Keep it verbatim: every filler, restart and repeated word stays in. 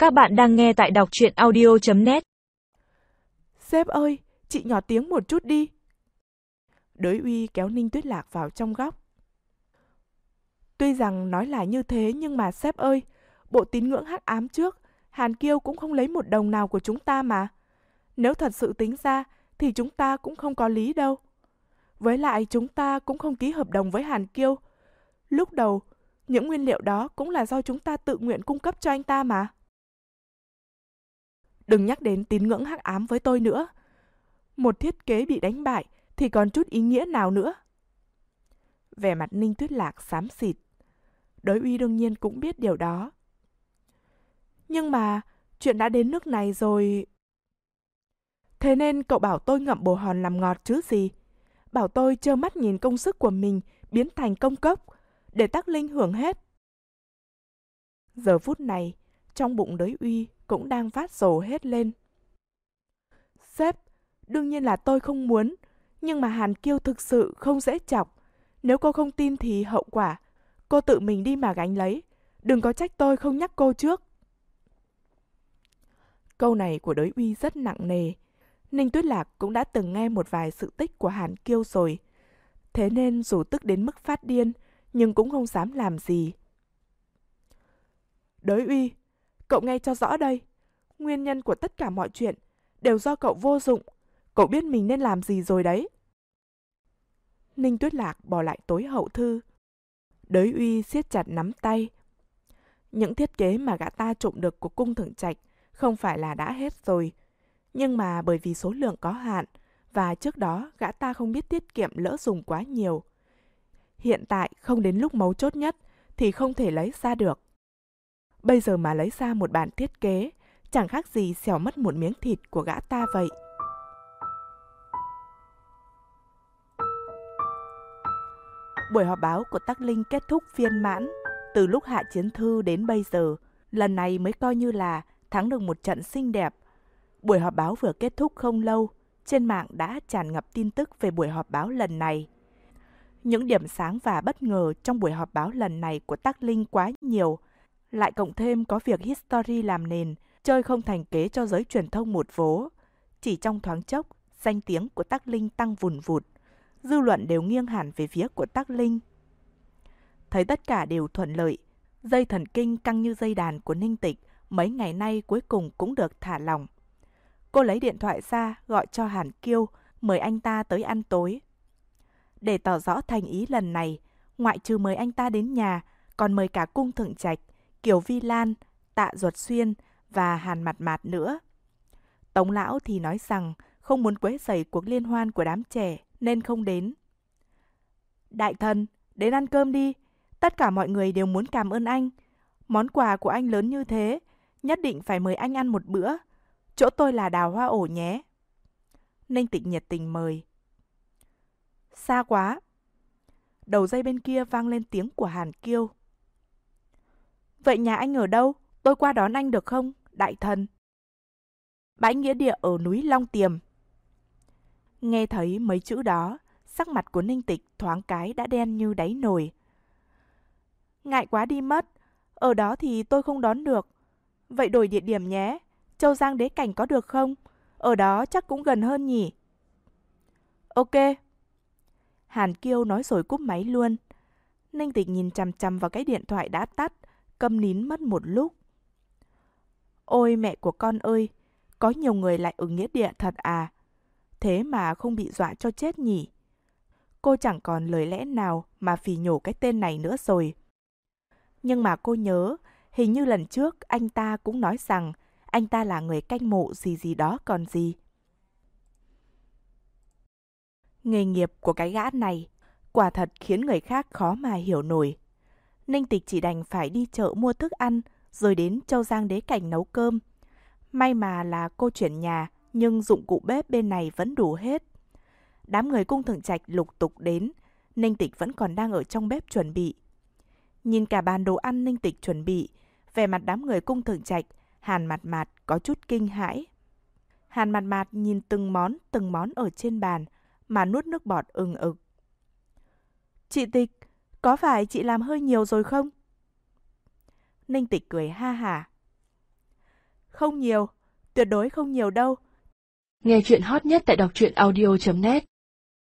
Các bạn đang nghe tại đọc truyện audio chấm net. Sếp ơi, chị nhỏ tiếng một chút đi. Đới Uy kéo Ninh Tuyết Lạc vào trong góc. Tuy rằng nói là như thế nhưng mà sếp ơi, bộ tín ngưỡng hắc ám trước, Hàn Kiêu cũng không lấy một đồng nào của chúng ta mà. Nếu thật sự tính ra thì chúng ta cũng không có lý đâu. Với lại chúng ta cũng không ký hợp đồng với Hàn Kiêu. Lúc đầu, những nguyên liệu đó cũng là do chúng ta tự nguyện cung cấp cho anh ta mà. Đừng nhắc đến tín ngưỡng hắc ám với tôi nữa. Một thiết kế bị đánh bại thì còn chút ý nghĩa nào nữa. Vẻ mặt Ninh Tuyết Lạc xám xịt. Đới Uy đương nhiên cũng biết điều đó. Nhưng mà chuyện đã đến nước này rồi. Thế nên cậu bảo tôi ngậm bồ hòn làm ngọt chứ gì. Bảo tôi trơ mắt nhìn công sức của mình biến thành công cốc, để Tắc Linh hưởng hết. Giờ phút này, trong bụng Đới Uy cũng đang phát rồ hết lên. Sếp, đương nhiên là tôi không muốn, nhưng mà Hàn Kiêu thực sự không dễ chọc. Nếu cô không tin thì hậu quả, cô tự mình đi mà gánh lấy. Đừng có trách tôi không nhắc cô trước. Câu này của Đới Uy rất nặng nề. Ninh Tuyết Lạc cũng đã từng nghe một vài sự tích của Hàn Kiêu rồi. Thế nên dù tức đến mức phát điên, nhưng cũng không dám làm gì. Đới Uy, cậu nghe cho rõ đây. Nguyên nhân của tất cả mọi chuyện đều do cậu vô dụng. Cậu biết mình nên làm gì rồi đấy. Ninh Tuyết Lạc bỏ lại tối hậu thư. Đới Uy siết chặt nắm tay. Những thiết kế mà gã ta trộm được của cung thượng trạch không phải là đã hết rồi. Nhưng mà bởi vì số lượng có hạn, và trước đó gã ta không biết tiết kiệm lỡ dùng quá nhiều. Hiện tại không đến lúc mấu chốt nhất thì không thể lấy ra được. Bây giờ mà lấy ra một bản thiết kế, chẳng khác gì xẻo mất một miếng thịt của gã ta vậy. Buổi họp báo của Tắc Linh kết thúc viên mãn. Từ lúc hạ chiến thư đến bây giờ, lần này mới coi như là thắng được một trận xinh đẹp. Buổi họp báo vừa kết thúc không lâu, trên mạng đã tràn ngập tin tức về buổi họp báo lần này. Những điểm sáng và bất ngờ trong buổi họp báo lần này của Tắc Linh quá nhiều, lại cộng thêm có việc History làm nền, chơi không thành kế cho giới truyền thông một vố. Chỉ trong thoáng chốc, danh tiếng của Tắc Linh tăng vùn vụt, dư luận đều nghiêng hẳn về phía của Tắc Linh. Thấy tất cả đều thuận lợi, dây thần kinh căng như dây đàn của Ninh Tịch mấy ngày nay cuối cùng cũng được thả lỏng. Cô lấy điện thoại ra gọi cho Hàn Kiêu, mời anh ta tới ăn tối. Để tỏ rõ thành ý lần này, ngoại trừ mời anh ta đến nhà, còn mời cả cung thượng trạch, Kiều Vi Lan, Tạ Duật Xuyên và Hàn Mạt Mạt nữa. Tống lão thì nói rằng không muốn quấy rầy cuộc liên hoan của đám trẻ nên không đến. Đại thần, đến ăn cơm đi. Tất cả mọi người đều muốn cảm ơn anh. Món quà của anh lớn như thế, nhất định phải mời anh ăn một bữa. Chỗ tôi là Đào Hoa Ổ nhé. Ninh Tịch nhiệt tình mời. Xa quá. Đầu dây bên kia vang lên tiếng của Hàn Kiêu. Vậy nhà anh ở đâu? Tôi qua đón anh được không, đại thần? Bãi nghĩa địa ở núi Long Tiềm. Nghe thấy mấy chữ đó, sắc mặt của Ninh Tịch thoáng cái đã đen như đáy nồi. Ngại quá đi mất, ở đó thì tôi không đón được. Vậy đổi địa điểm nhé, Châu Giang Đế Cảnh có được không? Ở đó chắc cũng gần hơn nhỉ? Ok. Hàn Kiêu nói rồi cúp máy luôn. Ninh Tịch nhìn chằm chằm vào cái điện thoại đã tắt, câm nín mất một lúc. Ôi mẹ của con ơi, có nhiều người lại ở nghĩa địa thật à? Thế mà không bị dọa cho chết nhỉ? Cô chẳng còn lời lẽ nào mà phỉ nhổ cái tên này nữa rồi. Nhưng mà cô nhớ, hình như lần trước anh ta cũng nói rằng anh ta là người canh mộ gì gì đó còn gì. Nghề nghiệp của cái gã này quả thật khiến người khác khó mà hiểu nổi. Ninh Tịch chỉ đành phải đi chợ mua thức ăn rồi đến Châu Giang Đế Cảnh nấu cơm. May mà là cô chuyển nhà nhưng dụng cụ bếp bên này vẫn đủ hết. Đám người cung thượng trạch lục tục đến, Ninh Tịch vẫn còn đang ở trong bếp chuẩn bị. Nhìn cả bàn đồ ăn Ninh Tịch chuẩn bị, vẻ mặt đám người cung thượng trạch, Hàn Mạt Mạt có chút kinh hãi. Hàn Mạt Mạt nhìn từng món từng món ở trên bàn mà nuốt nước bọt ừng ực. Chị Tịch, có phải chị làm hơi nhiều rồi không? Ninh Tịch cười ha hả. Không nhiều, tuyệt đối không nhiều đâu. Nghe chuyện hot nhất tại đọc truyện audio chấm net